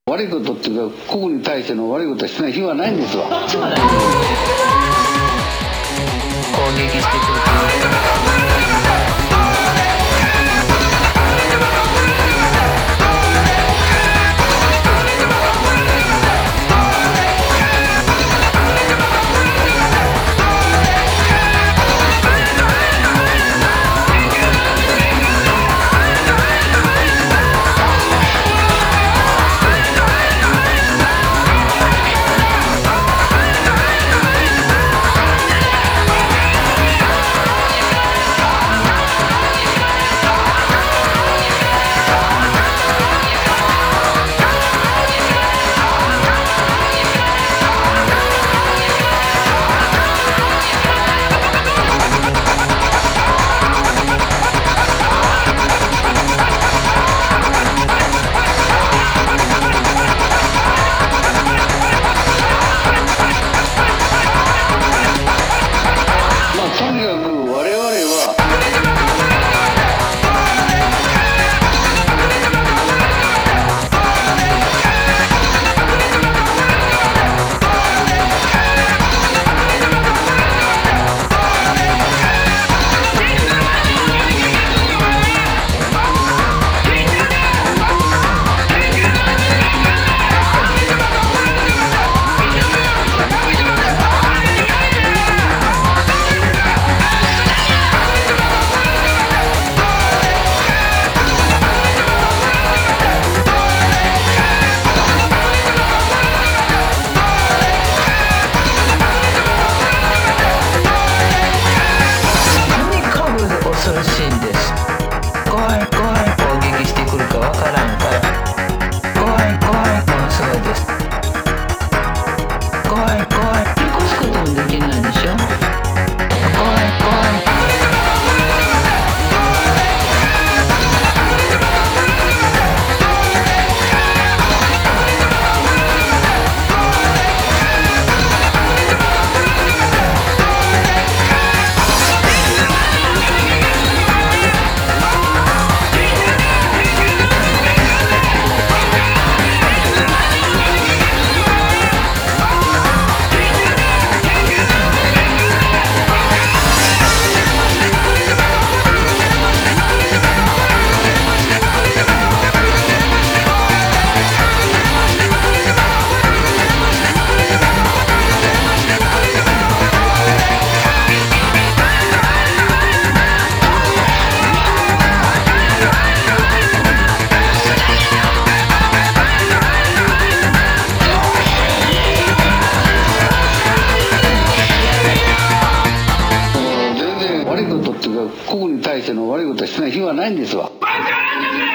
悪いことっていうか、個々に対しての悪いことはしてない日はないんですわ。 攻撃してくる。 悪いことっていうか、個々に対しての悪いことはしてない日はないんですわ。